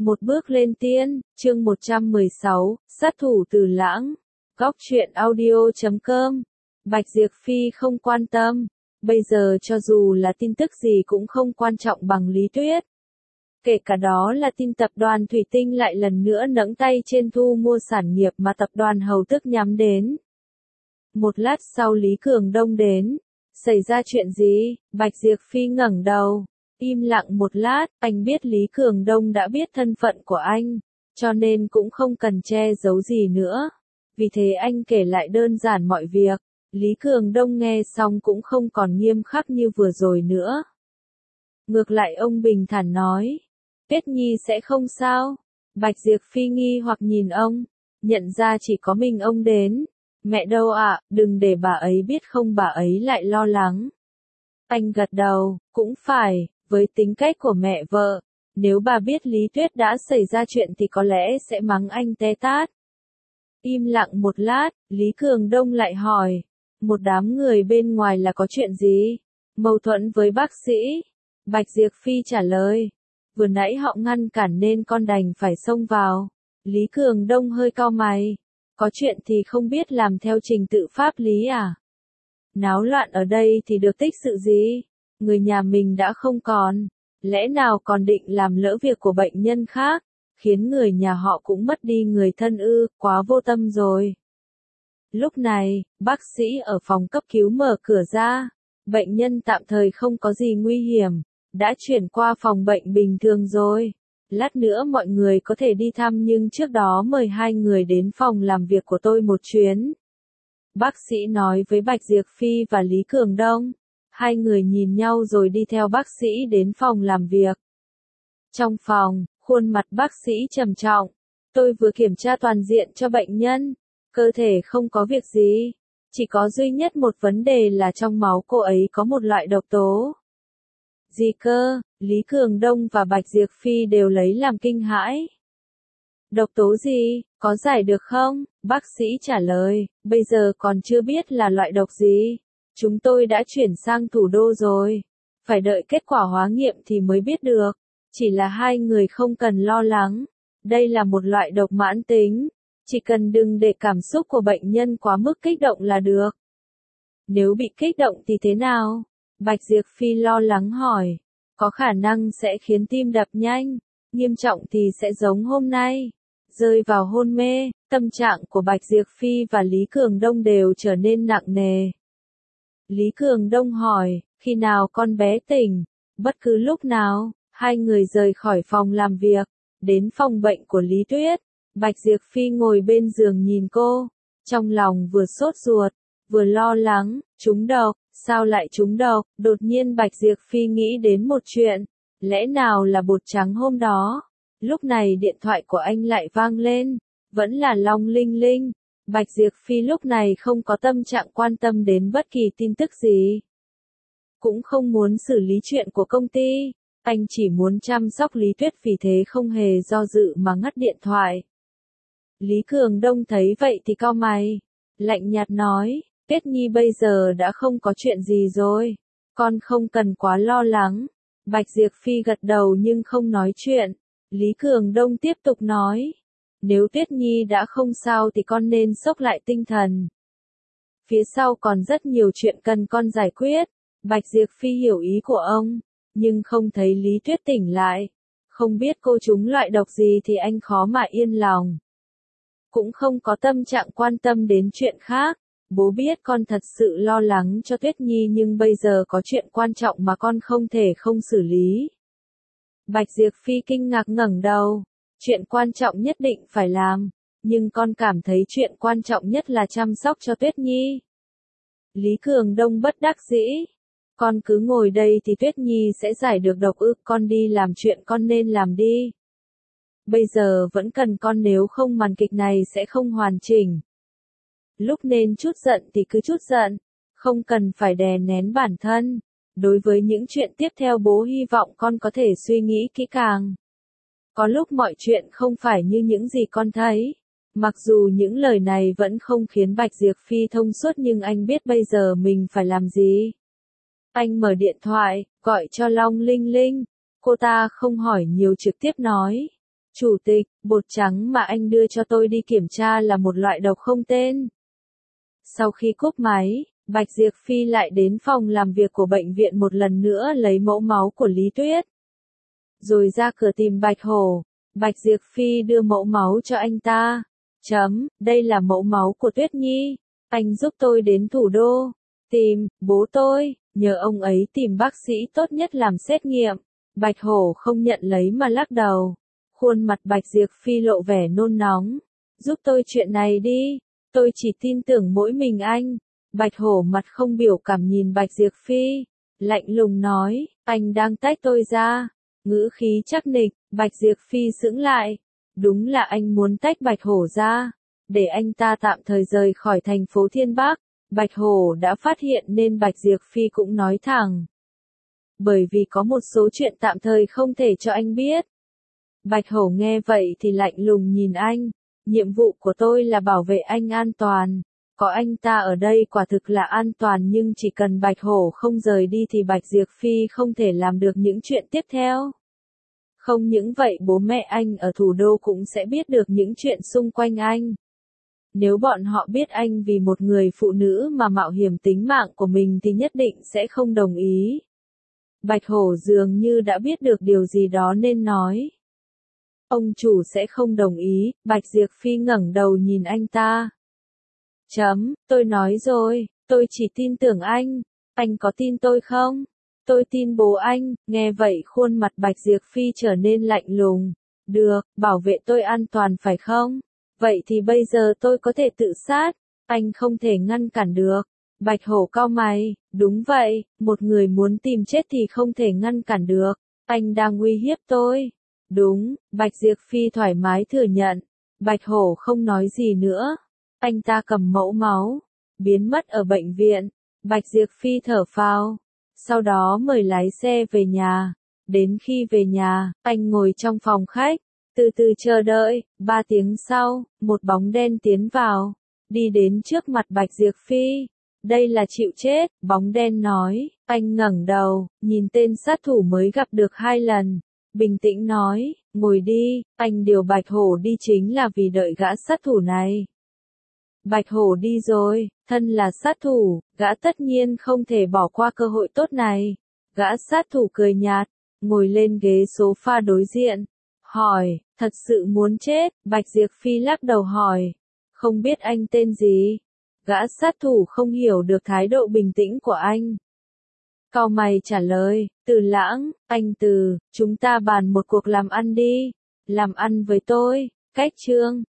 Một bước lên tiên, chương 116, sát thủ Từ Lãng. Góc truyện audio.com. Bạch Diệp Phi không quan tâm. Bây giờ cho dù là tin tức gì cũng không quan trọng bằng Lý Tuyết. Kể cả đó là tin tập đoàn Thủy Tinh lại lần nữa nẫng tay trên thu mua sản nghiệp mà tập đoàn Hầu Tước nhắm đến. Một lát sau Lý Cường Đông đến. Xảy ra chuyện gì? Bạch Diệp Phi ngẩng đầu. Im lặng một lát, anh biết Lý Cường Đông đã biết thân phận của anh, cho nên cũng không cần che giấu gì nữa. Vì thế anh kể lại đơn giản mọi việc. Lý Cường Đông nghe xong cũng không còn nghiêm khắc như vừa rồi nữa. Ngược lại ông bình thản nói, Tuyết Nhi sẽ không sao. Bạch Diệp Phi nghi hoặc nhìn ông, nhận ra chỉ có mình ông đến. Mẹ đâu ạ, đừng để bà ấy biết không bà ấy lại lo lắng. Anh gật đầu, cũng phải, với tính cách của mẹ vợ, nếu bà biết Lý Tuyết đã xảy ra chuyện thì có lẽ sẽ mắng anh té tát. Im lặng một lát, Lý Cường Đông lại hỏi, một đám người bên ngoài là có chuyện gì? Mâu thuẫn với bác sĩ? Bạch Diệp Phi trả lời, vừa nãy họ ngăn cản nên con đành phải xông vào. Lý Cường Đông hơi cau mày, có chuyện thì không biết làm theo trình tự pháp lý à? Náo loạn ở đây thì được tích sự gì? Người nhà mình đã không còn, lẽ nào còn định làm lỡ việc của bệnh nhân khác, khiến người nhà họ cũng mất đi người thân ư, quá vô tâm rồi. Lúc này, bác sĩ ở phòng cấp cứu mở cửa ra, bệnh nhân tạm thời không có gì nguy hiểm, đã chuyển qua phòng bệnh bình thường rồi. Lát nữa mọi người có thể đi thăm nhưng trước đó mời hai người đến phòng làm việc của tôi một chuyến. Bác sĩ nói với Bạch Diệp Phi và Lý Cường Đông. Hai người nhìn nhau rồi đi theo bác sĩ đến phòng làm việc. Trong phòng, khuôn mặt bác sĩ trầm trọng. Tôi vừa kiểm tra toàn diện cho bệnh nhân. Cơ thể không có việc gì. Chỉ có duy nhất một vấn đề là trong máu cô ấy có một loại độc tố. Gì cơ? Lý Cường Đông và Bạch Diệp Phi đều lấy làm kinh hãi. Độc tố gì? Có giải được không? Bác sĩ trả lời, bây giờ còn chưa biết là loại độc gì. Chúng tôi đã chuyển sang thủ đô rồi. Phải đợi kết quả hóa nghiệm thì mới biết được. Chỉ là hai người không cần lo lắng. Đây là một loại độc mãn tính. Chỉ cần đừng để cảm xúc của bệnh nhân quá mức kích động là được. Nếu bị kích động thì thế nào? Bạch Diệp Phi lo lắng hỏi. Có khả năng sẽ khiến tim đập nhanh. Nghiêm trọng thì sẽ giống hôm nay. Rơi vào hôn mê, tâm trạng của Bạch Diệp Phi và Lý Cường Đông đều trở nên nặng nề. Lý Cường Đông hỏi, khi nào con bé tỉnh? Bất cứ lúc nào. Hai người rời khỏi phòng làm việc, đến phòng bệnh của Lý Tuyết. Bạch Diệp Phi ngồi bên giường nhìn cô, trong lòng vừa sốt ruột, vừa lo lắng, trúng độc, sao lại trúng độc? Đột nhiên Bạch Diệp Phi nghĩ đến một chuyện, lẽ nào là bột trắng hôm đó? Lúc này điện thoại của anh lại vang lên, vẫn là Long Linh Linh. Bạch Diệp Phi lúc này không có tâm trạng quan tâm đến bất kỳ tin tức gì. Cũng không muốn xử lý chuyện của công ty, anh chỉ muốn chăm sóc Lý Tuyết vì thế không hề do dự mà ngắt điện thoại. Lý Cường Đông thấy vậy thì cau mày, lạnh nhạt nói, Tuyết Nhi bây giờ đã không có chuyện gì rồi, con không cần quá lo lắng. Bạch Diệp Phi gật đầu nhưng không nói chuyện. Lý Cường Đông tiếp tục nói, nếu Tuyết Nhi đã không sao thì con nên xốc lại tinh thần. Phía sau còn rất nhiều chuyện cần con giải quyết. Bạch Diệp Phi hiểu ý của ông, nhưng không thấy Lý Tuyết tỉnh lại. Không biết cô trúng loại độc gì thì anh khó mà yên lòng. Cũng không có tâm trạng quan tâm đến chuyện khác. Bố biết con thật sự lo lắng cho Tuyết Nhi nhưng bây giờ có chuyện quan trọng mà con không thể không xử lý. Bạch Diệp Phi kinh ngạc ngẩng đầu. Chuyện quan trọng nhất định phải làm, nhưng con cảm thấy chuyện quan trọng nhất là chăm sóc cho Tuyết Nhi. Lý Cường Đông bất đắc dĩ. Con cứ ngồi đây thì Tuyết Nhi sẽ giải được độc ư, con đi làm chuyện con nên làm đi. Bây giờ vẫn cần con nếu không màn kịch này sẽ không hoàn chỉnh. Lúc nên chút giận thì cứ chút giận, không cần phải đè nén bản thân. Đối với những chuyện tiếp theo bố hy vọng con có thể suy nghĩ kỹ càng. Có lúc mọi chuyện không phải như những gì con thấy. Mặc dù những lời này vẫn không khiến Bạch Diệp Phi thông suốt nhưng anh biết bây giờ mình phải làm gì. Anh mở điện thoại, gọi cho Long Linh Linh. Cô ta không hỏi nhiều trực tiếp nói. Chủ tịch, bột trắng mà anh đưa cho tôi đi kiểm tra là một loại độc không tên. Sau khi cúp máy, Bạch Diệp Phi lại đến phòng làm việc của bệnh viện một lần nữa lấy mẫu máu của Lý Tuyết. Rồi ra cửa tìm Bạch Hổ. Bạch Diệp Phi đưa mẫu máu cho anh ta. Đây là mẫu máu của Tuyết Nhi. Anh giúp tôi đến thủ đô. Tìm, bố tôi, nhờ ông ấy tìm bác sĩ tốt nhất làm xét nghiệm. Bạch Hổ không nhận lấy mà lắc đầu. Khuôn mặt Bạch Diệp Phi lộ vẻ nôn nóng. Giúp tôi chuyện này đi. Tôi chỉ tin tưởng mỗi mình anh. Bạch Hổ mặt không biểu cảm nhìn Bạch Diệp Phi. Lạnh lùng nói, anh đang tách tôi ra. Ngữ khí chắc nịch, Bạch Diệp Phi sững lại. Đúng là anh muốn tách Bạch Hổ ra. Để anh ta tạm thời rời khỏi thành phố Thiên Bắc. Bạch Hổ đã phát hiện nên Bạch Diệp Phi cũng nói thẳng. Bởi vì có một số chuyện tạm thời không thể cho anh biết. Bạch Hổ nghe vậy thì lạnh lùng nhìn anh. Nhiệm vụ của tôi là bảo vệ anh an toàn. Có anh ta ở đây quả thực là an toàn, nhưng chỉ cần Bạch Hổ không rời đi thì Bạch Diệp Phi không thể làm được những chuyện tiếp theo. Không những vậy, bố mẹ anh ở thủ đô cũng sẽ biết được những chuyện xung quanh anh. Nếu bọn họ biết anh vì một người phụ nữ mà mạo hiểm tính mạng của mình thì nhất định sẽ không đồng ý. Bạch Hổ dường như đã biết được điều gì đó nên nói. Ông chủ sẽ không đồng ý. Bạch Diệp Phi ngẩng đầu nhìn anh ta. Tôi nói rồi, tôi chỉ tin tưởng anh. Anh có tin tôi không? Tôi tin bố anh. Nghe vậy khuôn mặt Bạch Diệp Phi trở nên lạnh lùng. Được, bảo vệ tôi an toàn phải không? Vậy thì bây giờ tôi có thể tự sát. Anh không thể ngăn cản được. Bạch Hổ cau mày. Đúng vậy, một người muốn tìm chết thì không thể ngăn cản được. Anh đang uy hiếp tôi. Đúng, Bạch Diệp Phi thoải mái thừa nhận. Bạch Hổ không nói gì nữa. Anh ta cầm mẫu máu, biến mất ở bệnh viện. Bạch Diệp Phi thở phào. Sau đó mời lái xe về nhà. Đến khi về nhà, anh ngồi trong phòng khách, từ từ chờ đợi. 3 tiếng sau, một bóng đen tiến vào, đi đến trước mặt Bạch Diệp Phi. Đây là chịu chết, bóng đen nói. Anh ngẩng đầu, nhìn tên sát thủ mới gặp được 2 lần. Bình tĩnh nói, ngồi đi, anh điều Bạch Hổ đi chính là vì đợi gã sát thủ này. Bạch Hổ đi rồi, thân là sát thủ, gã tất nhiên không thể bỏ qua cơ hội tốt này. Gã sát thủ cười nhạt, ngồi lên ghế sofa đối diện. Hỏi, thật sự muốn chết? Bạch Diệp Phi lắc đầu hỏi. Không biết anh tên gì? Gã sát thủ không hiểu được thái độ bình tĩnh của anh. Cau mày trả lời, Từ Lãng, anh Từ, chúng ta bàn một cuộc làm ăn đi. Làm ăn với tôi, cách chương.